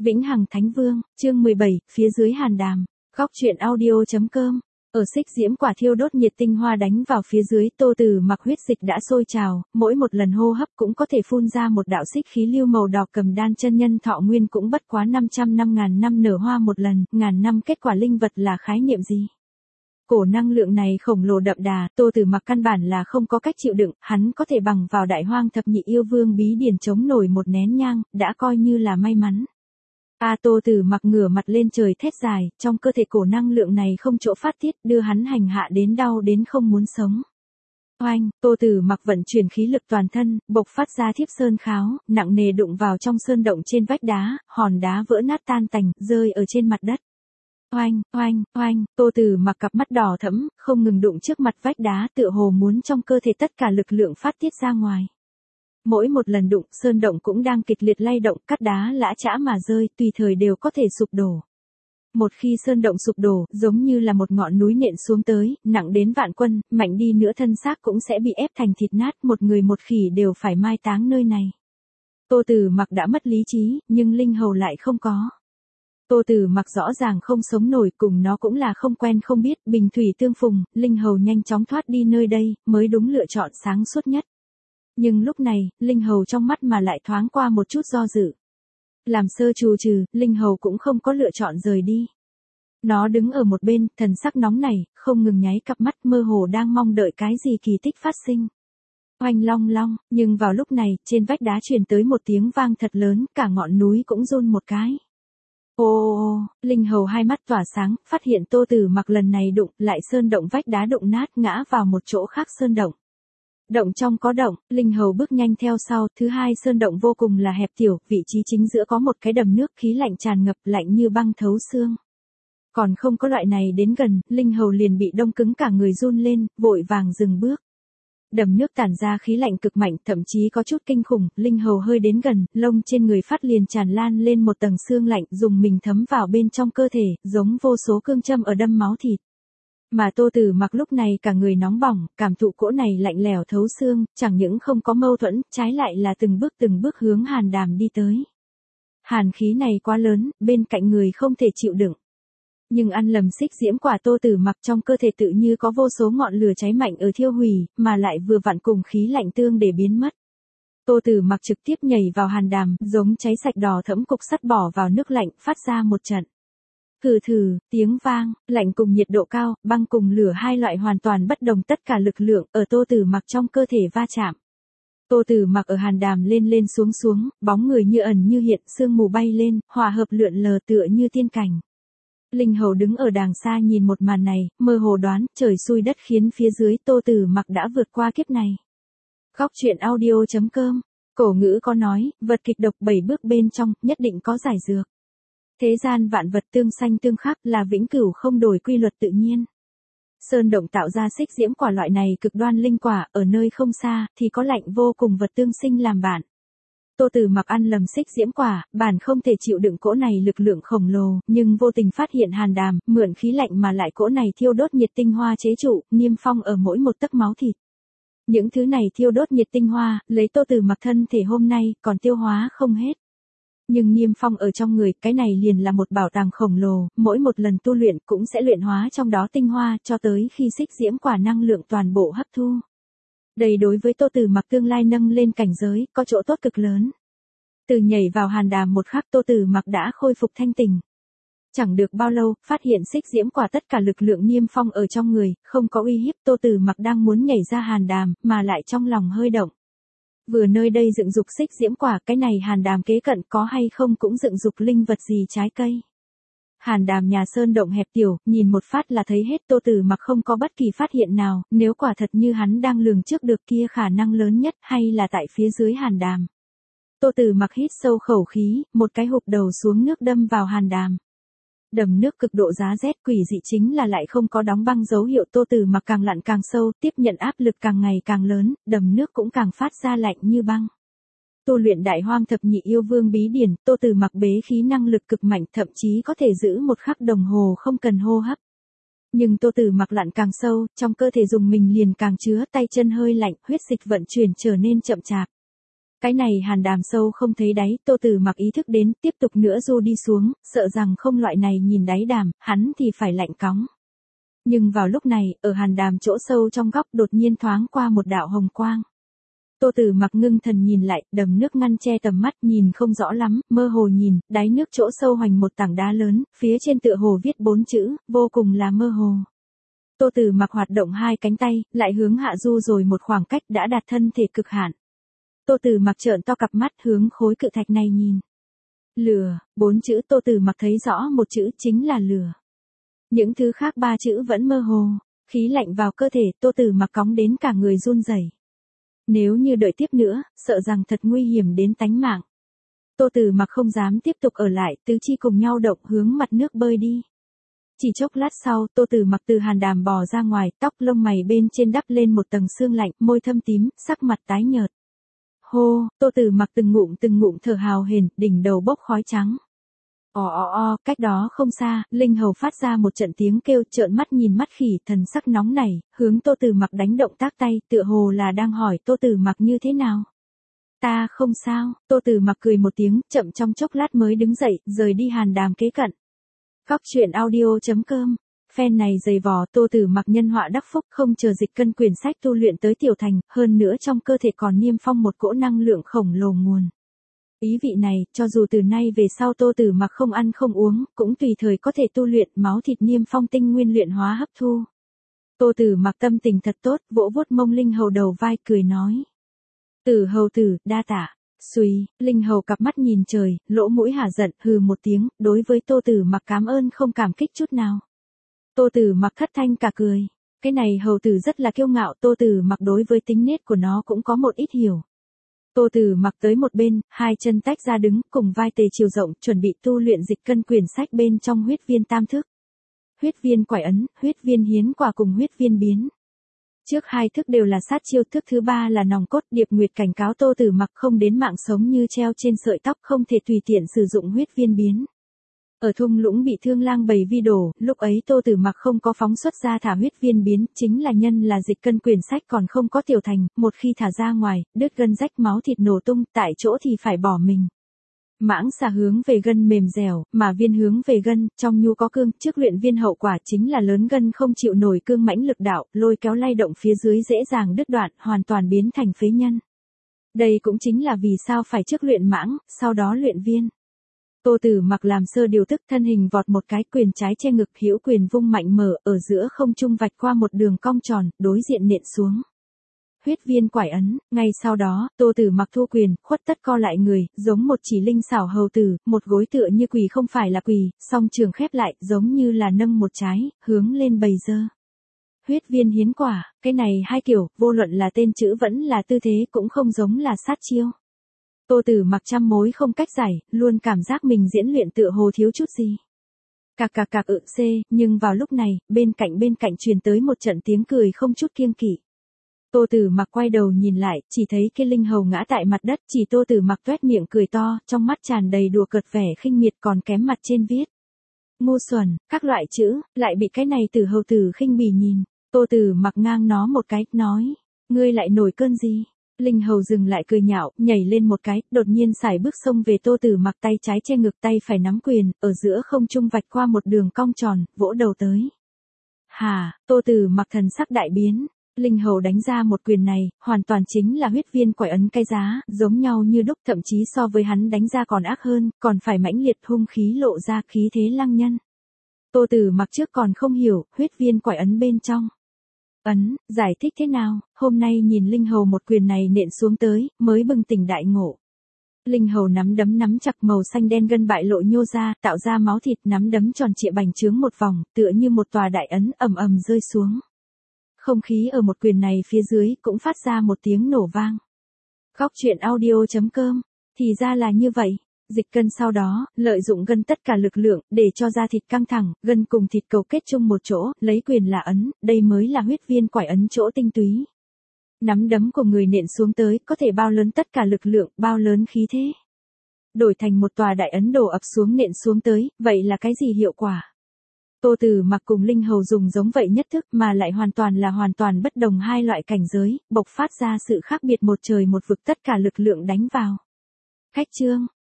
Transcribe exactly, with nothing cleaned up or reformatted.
Vĩnh Hằng Thánh Vương, chương mười bảy, phía dưới hàn đàm. Góc truyện audio chấm com. Ở xích diễm quả thiêu đốt nhiệt tinh hoa đánh vào phía dưới, Tô Từ Mặc huyết dịch đã sôi trào, mỗi một lần hô hấp cũng có thể phun ra một đạo xích khí lưu màu đỏ. Cầm đan chân nhân thọ nguyên cũng bất quá năm trăm năm ngàn năm nở hoa một lần, ngàn năm kết quả linh vật là khái niệm gì? Cổ năng lượng này khổng lồ đậm đà, Tô Từ Mặc căn bản là không có cách chịu đựng, hắn có thể bằng vào đại hoang thập nhị yêu vương bí điển chống nổi một nén nhang, đã coi như là may mắn. A Tô Từ Mặc ngửa mặt lên trời thét dài, trong cơ thể cổ năng lượng này không chỗ phát tiết, đưa hắn hành hạ đến đau đến không muốn sống. Oanh, Tô Từ Mặc vận chuyển khí lực toàn thân, bộc phát ra thiếp sơn kháo, nặng nề đụng vào trong sơn động trên vách đá, hòn đá vỡ nát tan tành, rơi ở trên mặt đất. Oanh, oanh, oanh, Tô Từ Mặc cặp mắt đỏ thẫm, không ngừng đụng trước mặt vách đá, tựa hồ muốn trong cơ thể tất cả lực lượng phát tiết ra ngoài. Mỗi một lần đụng, sơn động cũng đang kịch liệt lay động, cát đá lã chã mà rơi, tùy thời đều có thể sụp đổ. Một khi sơn động sụp đổ, giống như là một ngọn núi nện xuống tới, nặng đến vạn quân, mạnh đi nữa thân xác cũng sẽ bị ép thành thịt nát, một người một khỉ đều phải mai táng nơi này. Tô Từ Mặc đã mất lý trí, nhưng linh hầu lại không có. Tô Từ Mặc rõ ràng không sống nổi, cùng nó cũng là không quen không biết, bình thủy tương phùng, linh hầu nhanh chóng thoát đi nơi đây, mới đúng lựa chọn sáng suốt nhất. Nhưng lúc này, linh hầu trong mắt mà lại thoáng qua một chút do dự. Làm sơ trù trừ, linh hầu cũng không có lựa chọn rời đi. Nó đứng ở một bên, thần sắc nóng nảy, không ngừng nháy cặp mắt, mơ hồ đang mong đợi cái gì kỳ tích phát sinh. Oanh long long, nhưng vào lúc này, trên vách đá truyền tới một tiếng vang thật lớn, cả ngọn núi cũng run một cái. Ô ô ô, linh hầu hai mắt tỏa sáng, phát hiện Tô Từ Mặc lần này đụng, lại sơn động vách đá đụng nát, ngã vào một chỗ khác sơn động. Động trong có động, linh hầu bước nhanh theo sau, thứ hai sơn động vô cùng là hẹp tiểu, vị trí chính giữa có một cái đầm nước, khí lạnh tràn ngập, lạnh như băng thấu xương. Còn không có loại này đến gần, linh hầu liền bị đông cứng cả người run lên, vội vàng dừng bước. Đầm nước tản ra khí lạnh cực mạnh, thậm chí có chút kinh khủng, linh hầu hơi đến gần, lông trên người phát liền tràn lan lên một tầng xương lạnh, dùng mình thấm vào bên trong cơ thể, giống vô số cương châm ở đâm máu thịt. Mà Tô Từ Mặc lúc này cả người nóng bỏng, cảm thụ cỗ này lạnh lẽo thấu xương, chẳng những không có mâu thuẫn, trái lại là từng bước từng bước hướng hàn đàm đi tới. Hàn khí này quá lớn, bên cạnh người không thể chịu đựng. Nhưng ăn lầm xích diễm quả Tô Từ Mặc trong cơ thể tự như có vô số ngọn lửa cháy mạnh ở thiêu hủy, mà lại vừa vặn cùng khí lạnh tương để biến mất. Tô Từ Mặc trực tiếp nhảy vào hàn đàm, giống cháy sạch đỏ thẫm cục sắt bỏ vào nước lạnh, phát ra một trận. Thử thử, tiếng vang, lạnh cùng nhiệt độ cao, băng cùng lửa hai loại hoàn toàn bất đồng, tất cả lực lượng ở Tô Từ Mặc trong cơ thể va chạm. Tô Từ Mặc ở hàn đàm lên lên xuống xuống, bóng người như ẩn như hiện, sương mù bay lên, hòa hợp lượn lờ tựa như tiên cảnh. Linh hầu đứng ở đàng xa nhìn một màn này, mơ hồ đoán, trời xui đất khiến phía dưới Tô Từ Mặc đã vượt qua kiếp này. Góc truyện audio chấm com. Cổ ngữ có nói, vật kịch độc bảy bước bên trong, nhất định có giải dược. Thế gian vạn vật tương sanh tương khắc là vĩnh cửu không đổi quy luật tự nhiên. Sơn động tạo ra xích diễm quả loại này cực đoan linh quả, ở nơi không xa, thì có lạnh vô cùng vật tương sinh làm bạn. Tô Từ Mặc ăn lầm xích diễm quả, bản không thể chịu đựng cỗ này lực lượng khổng lồ, nhưng vô tình phát hiện hàn đàm, mượn khí lạnh mà lại cỗ này thiêu đốt nhiệt tinh hoa chế trụ, niêm phong ở mỗi một tấc máu thịt. Những thứ này thiêu đốt nhiệt tinh hoa, lấy Tô Từ Mặc thân thể hôm nay, còn tiêu hóa không hết. Nhưng niêm phong ở trong người, cái này liền là một bảo tàng khổng lồ, mỗi một lần tu luyện cũng sẽ luyện hóa trong đó tinh hoa, cho tới khi xích diễm quả năng lượng toàn bộ hấp thu. Đây đối với Tô Từ Mặc tương lai nâng lên cảnh giới, có chỗ tốt cực lớn. Từ nhảy vào hàn đàm một khắc Tô Từ Mặc đã khôi phục thanh tình. Chẳng được bao lâu, phát hiện xích diễm quả tất cả lực lượng niêm phong ở trong người, không có uy hiếp, Tô Từ Mặc đang muốn nhảy ra hàn đàm, mà lại trong lòng hơi động. Vừa nơi đây dựng dục xích diễm quả, cái này hàn đàm kế cận có hay không cũng dựng dục linh vật gì trái cây. Hàn đàm nhà sơn động hẹp tiểu, nhìn một phát là thấy hết, Tô Từ Mặc không có bất kỳ phát hiện nào, nếu quả thật như hắn đang lường trước được kia khả năng lớn nhất hay là tại phía dưới hàn đàm. Tô Từ Mặc hít sâu khẩu khí, một cái hụp đầu xuống nước đâm vào hàn đàm. Đầm nước cực độ giá rét quỷ dị chính là lại không có đóng băng dấu hiệu, Tô Từ Mặc càng lặn càng sâu, tiếp nhận áp lực càng ngày càng lớn, đầm nước cũng càng phát ra lạnh như băng. Tu luyện đại hoang thập nhị yêu vương bí điển, Tô Từ Mặc bế khí năng lực cực mạnh, thậm chí có thể giữ một khắc đồng hồ không cần hô hấp. Nhưng Tô Từ Mặc lặn càng sâu, trong cơ thể dùng mình liền càng chứa, tay chân hơi lạnh, huyết dịch vận chuyển trở nên chậm chạp. Cái này hàn đàm sâu không thấy đáy, Tô Tử Mặc ý thức đến, tiếp tục nữa du đi xuống, sợ rằng không loại này nhìn đáy đàm, hắn thì phải lạnh cóng. Nhưng vào lúc này, ở hàn đàm chỗ sâu trong góc đột nhiên thoáng qua một đạo hồng quang. Tô Tử Mặc ngưng thần nhìn lại, đầm nước ngăn che tầm mắt, nhìn không rõ lắm, mơ hồ nhìn, đáy nước chỗ sâu hoành một tảng đá lớn, phía trên tựa hồ viết bốn chữ, vô cùng là mơ hồ. Tô Tử Mặc hoạt động hai cánh tay, lại hướng hạ du rồi một khoảng cách đã đạt thân thể cực hạn. Tô Tử Mặc trợn to cặp mắt hướng khối cự thạch này nhìn. Lửa, bốn chữ Tô Tử Mặc thấy rõ một chữ chính là lửa. Những thứ khác ba chữ vẫn mơ hồ, khí lạnh vào cơ thể, Tô Tử Mặc cóng đến cả người run rẩy. Nếu như đợi tiếp nữa, sợ rằng thật nguy hiểm đến tánh mạng. Tô Tử Mặc không dám tiếp tục ở lại, tứ chi cùng nhau động hướng mặt nước bơi đi. Chỉ chốc lát sau, Tô Tử Mặc từ hàn đàm bò ra ngoài, tóc lông mày bên trên đắp lên một tầng sương lạnh, môi thâm tím, sắc mặt tái nhợt. Hô, Tô Tử Mặc từng ngụm từng ngụm thở hào hển, đỉnh đầu bốc khói trắng. Ò ò ò, cách đó không xa, linh hầu phát ra một trận tiếng kêu, trợn mắt nhìn mắt khỉ, thần sắc nóng nảy, hướng Tô Tử Mặc đánh động tác tay, tựa hồ là đang hỏi Tô Tử Mặc như thế nào. Ta không sao, Tô Tử Mặc cười một tiếng, chậm trong chốc lát mới đứng dậy, rời đi hàn đàm kế cận. Góc truyện audio chấm com. Fan này dày vò, Tô Tử Mặc nhân họa đắc phúc, không chờ dịch cân quyển sách tu luyện tới tiểu thành, hơn nữa trong cơ thể còn niêm phong một cỗ năng lượng khổng lồ nguồn. Ý vị này, cho dù từ nay về sau Tô Tử Mặc không ăn không uống, cũng tùy thời có thể tu luyện, máu thịt niêm phong tinh nguyên luyện hóa hấp thu. Tô Tử Mặc tâm tình thật tốt, vỗ vuốt mông linh hầu đầu vai cười nói. Tử hầu tử, đa tạ. Xuy, linh hầu cặp mắt nhìn trời, lỗ mũi hả giận, hừ một tiếng, đối với Tô Tử Mặc cảm ơn không cảm kích chút nào. Tô Tử Mặc thất thanh cả cười. Cái này hầu tử rất là kiêu ngạo, Tô Tử Mặc đối với tính nết của nó cũng có một ít hiểu. Tô Tử Mặc tới một bên, hai chân tách ra đứng, cùng vai tề chiều rộng, chuẩn bị tu luyện dịch cân quyển sách bên trong huyết viên tam thức. Huyết viên quải ấn, huyết viên hiến quả cùng huyết viên biến. Trước hai thức đều là sát chiêu, thức thứ ba là nòng cốt. Điệp Nguyệt cảnh cáo Tô Tử Mặc không đến mạng sống như treo trên sợi tóc, không thể tùy tiện sử dụng huyết viên biến. Ở thung lũng bị Thương Lang bầy vi đổ, lúc ấy Tô Tử Mặc không có phóng xuất ra thả huyết viên biến, chính là nhân là dịch cân quyển sách còn không có tiểu thành, một khi thả ra ngoài, đứt gân rách máu thịt nổ tung, tại chỗ thì phải bỏ mình. Mãng xà hướng về gân mềm dẻo, mà viên hướng về gân, trong nhu có cương, trước luyện viên hậu quả chính là lớn gân không chịu nổi cương mãnh lực đạo, lôi kéo lay động phía dưới dễ dàng đứt đoạn, hoàn toàn biến thành phế nhân. Đây cũng chính là vì sao phải trước luyện mãng, sau đó luyện viên. Tô Tử Mặc làm sơ điều tức, thân hình vọt một cái, quyền trái che ngực, hữu quyền vung mạnh mở, ở giữa không trung vạch qua một đường cong tròn, đối diện nện xuống. Huyết viên quải ấn, ngay sau đó, Tô Tử Mặc thu quyền, khuất tất co lại người, giống một chỉ linh xảo hầu tử, một gối tựa như quỳ không phải là quỳ, song trường khép lại, giống như là nâng một trái, hướng lên bầy dơ. Huyết viên hiến quả, cái này hai kiểu, vô luận là tên chữ vẫn là tư thế cũng không giống là sát chiêu. Tô Tử Mặc trăm mối không cách giải, luôn cảm giác mình diễn luyện tựa hồ thiếu chút gì. Cạc cạc cạc ự xê, nhưng vào lúc này, bên cạnh bên cạnh truyền tới một trận tiếng cười không chút kiêng kỵ. Tô Tử Mặc quay đầu nhìn lại, chỉ thấy kia linh hầu ngã tại mặt đất, chỉ Tô Tử Mặc toét miệng cười to, trong mắt tràn đầy đùa cợt vẻ khinh miệt, còn kém mặt trên viết. Ngu xuẩn, các loại chữ, lại bị cái này tử hầu tử khinh bỉ nhìn. Tô Tử Mặc ngang nó một cái, nói, ngươi lại nổi cơn gì? Linh hầu dừng lại cười nhạo, nhảy lên một cái, đột nhiên sải bước xông về Tô Tử Mặc, tay trái che ngực, tay phải nắm quyền, ở giữa không trung vạch qua một đường cong tròn, vỗ đầu tới. Hà, Tô Tử Mặc thần sắc đại biến. Linh hầu đánh ra một quyền này, hoàn toàn chính là huyết viên quải ấn cái giá, giống nhau như đúc, thậm chí so với hắn đánh ra còn ác hơn, còn phải mãnh liệt hung khí lộ ra, khí thế lăng nhân. Tô Tử Mặc trước còn không hiểu, huyết viên quải ấn bên trong. Ấn, giải thích thế nào, hôm nay nhìn linh hầu một quyền này nện xuống tới, mới bừng tỉnh đại ngộ. Linh hầu nắm đấm nắm chặt, màu xanh đen gân bại lộ nhô ra, tạo ra máu thịt, nắm đấm tròn trịa bành trướng một vòng, tựa như một tòa đại ấn ầm ầm rơi xuống. Không khí ở một quyền này phía dưới cũng phát ra một tiếng nổ vang. Góc truyện audio chấm com, thì ra là như vậy. Dịch cân sau đó, lợi dụng gân tất cả lực lượng, để cho da thịt căng thẳng, gân cùng thịt cầu kết chung một chỗ, lấy quyền là ấn, đây mới là huyết viên quải ấn chỗ tinh túy. Nắm đấm của người nện xuống tới, có thể bao lớn tất cả lực lượng, bao lớn khí thế. Đổi thành một tòa đại ấn đổ ập xuống nện xuống tới, vậy là cái gì hiệu quả? Tô Tử Mặc cùng Linh Hầu dùng giống vậy nhất thức mà lại hoàn toàn là hoàn toàn bất đồng hai loại cảnh giới, bộc phát ra sự khác biệt một trời một vực tất cả lực lượng đánh vào. Khách chương